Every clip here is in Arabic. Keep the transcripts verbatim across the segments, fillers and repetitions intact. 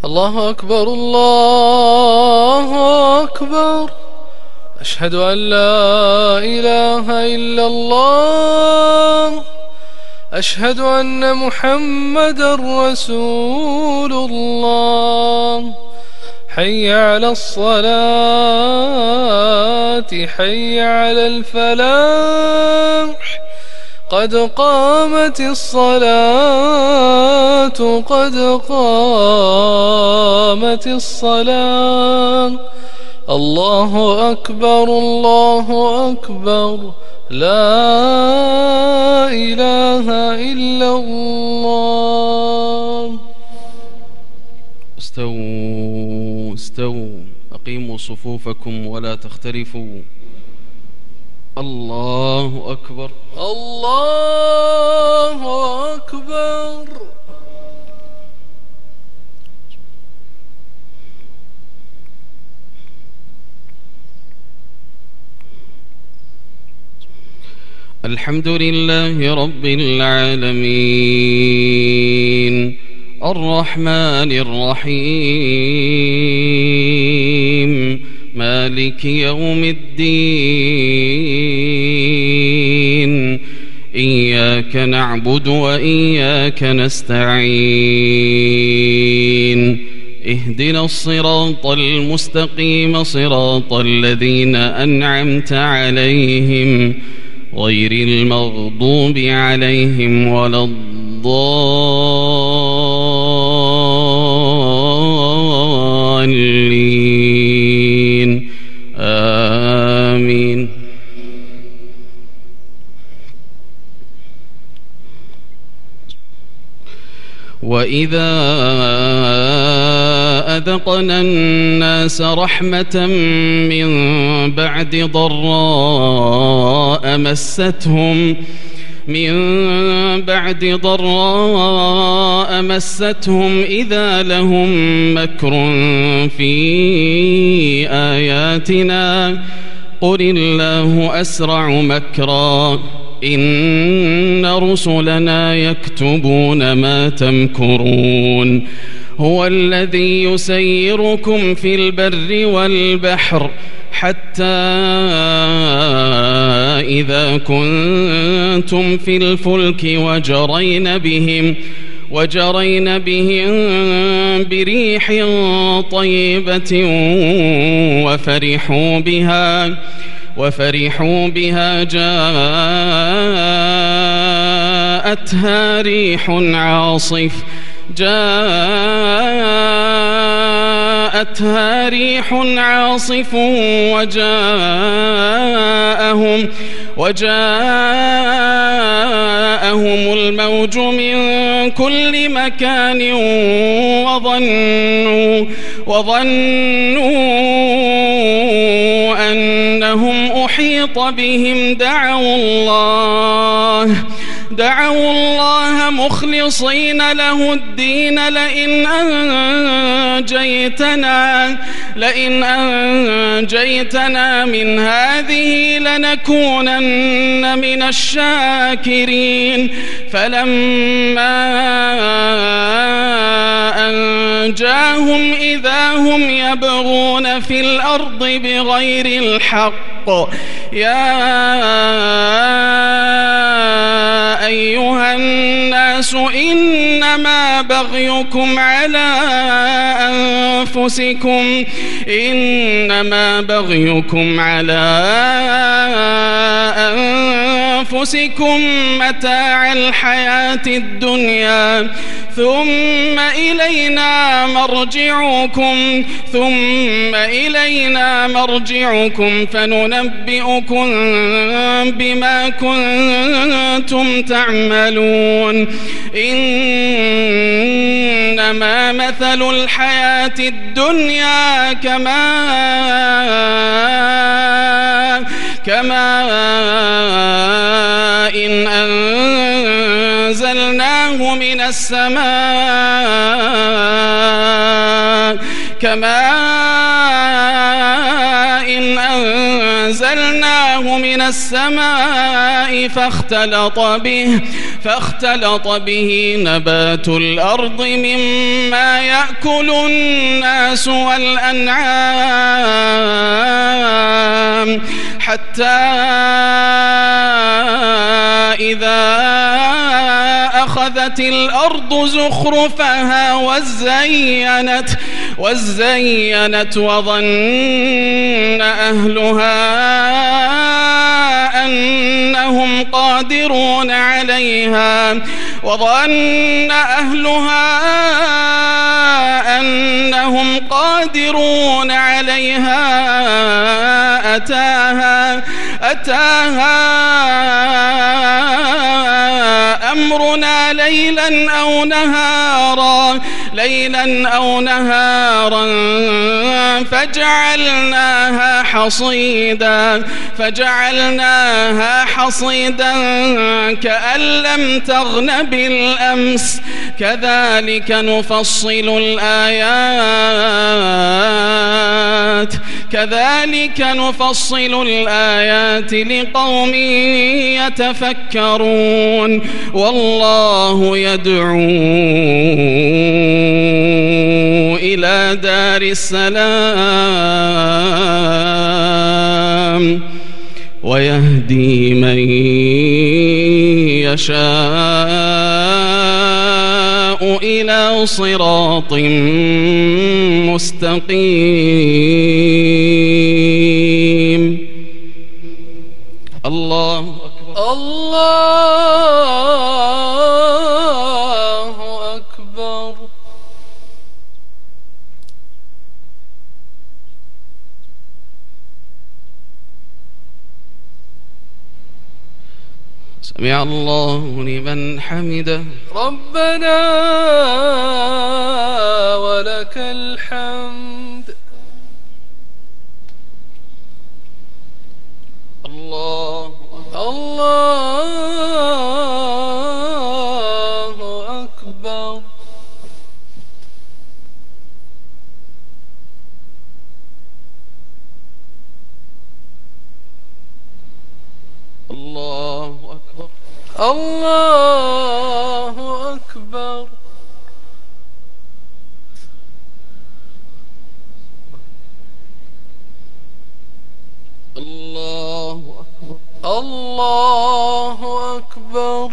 الله أكبر الله أكبر. أشهد أن لا إله إلا الله. أشهد أن محمدا رسول الله. حي على الصلاة حي على الفلاح. قد قامت الصلاة قد قامت الصلاة. الله أكبر الله أكبر. لا إله إلا الله. استووا استووا أقيموا صفوفكم ولا تختلفوا. الله أكبر الله أكبر. الحمد لله رب العالمين الرحمن الرحيم مالك يوم الدين. إياك نعبد وإياك نستعين. اهدنا الصراط المستقيم صراط الذين أنعمت عليهم غير المغضوب عليهم ولا الضالين. آمين. وإذا أذقنا الناس رحمة من بعد ضراء مستهم من بعد ضراء مستهم إذا لهم مكر في آياتنا قل الله أسرع مكرا إن رسلنا يكتبون ما تمكرون. هو الذي يسيركم في البر والبحر حتى إذا كنتم في الفلك وجرين بهم وجرين بهم بريح طيبة وفرحوا بها وفرحوا بها جاءتها ريح عاصف جاءتها ريح عاصف وجاءهم وجاءهم الموج من كل مكان وظنوا وظنوا أنهم أحيط بهم دعوا الله دعوا الله مخلصين له الدين لئن أنجيتنا لئن أنجيتنا من هذه لنكونن من الشاكرين. فلما أنجاهم إذا هم يبغون في الأرض بغير الحق. يا أيها الناس إنما بغيكم على أنفسكم إنما بغيكم على أنفسكم متاع الحياة الدنيا ثم إلينا مرجعكم ثم إلينا مرجعكم فننبئكم بما كنتم تعملون. إنما مثل الحياة الدنيا كماء كماء إن أنزلناه من السماء كماء إن أنزلناه من السماء فاختلط به فاختلط به نبات الأرض مما يأكل الناس والأنعام حتى إذا أخذت الأرض زخرفها وزينت وزينت وظن أهلها أنهم قادرون عليها وظن أهلها أنهم قادرون عليها أتاها أتاها أمرنا ليلا أو نهارا ليلا أو نهارا فجعلناها حصيدا فجعلناها حصيدا كأن لم تغن بالأمس كذلك نفصل الآيات كذلك نفصل الآيات لقوم يتفكرون والله يدعو إلى دار السلام ويهدي من يشاء إلى صراط مستقيم. الله أكبر. الله أكبر. سمع الله لمن حمده. ربنا ولك الحمد. الله الله أكبر. الله أكبر. الله أكبر. الله أكبر. الله أكبر.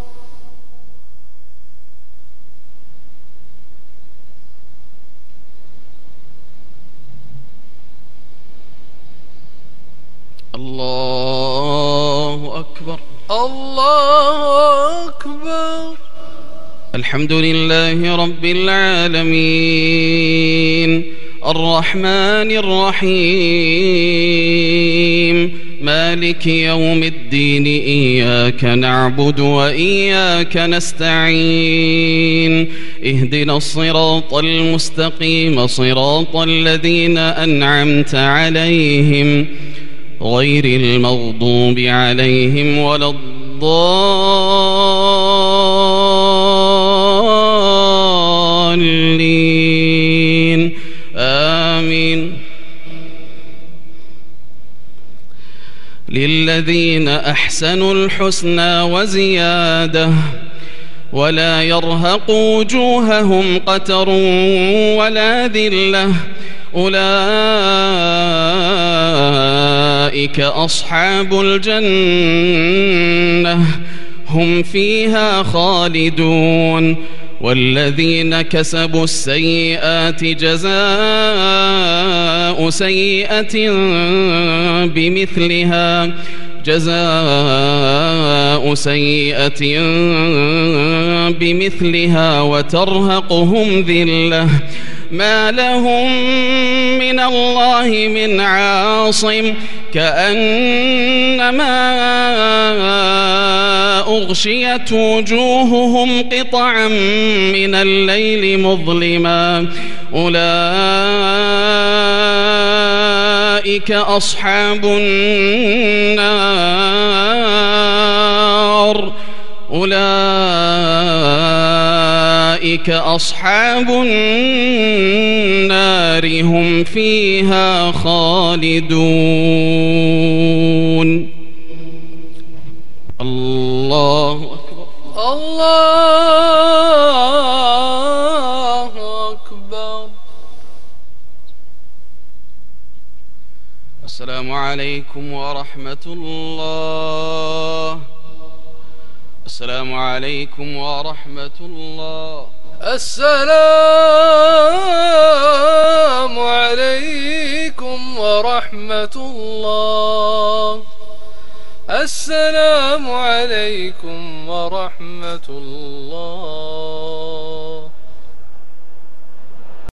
الله أكبر. الله أكبر. الحمد لله رب العالمين الرحمن الرحيم مالك يوم الدين إياك نعبد وإياك نستعين اهدنا الصراط المستقيم صراط الذين أنعمت عليهم غير المغضوب عليهم ولا الضالين آمين. للذين أحسنوا الحسنى وزيادة ولا يرهق وجوههم قتر ولا ذلة أولئك أصحاب الجنة هم فيها خالدون. والذين كسبوا السيئات جزاء سيئة بمثلها جزاء سيئة بمثلها وترهقهم ذلة ما لهم من الله من عاصم كأنما أغشيت وجوههم قطعا من الليل مظلما أولئك أصحاب النار أولئك أصحاب النار هم فيها خالدون. الله أكبر. السلام عليكم ورحمة الله. السلام عليكم ورحمة الله. السلام عليكم ورحمة الله. السلام عليكم ورحمة الله.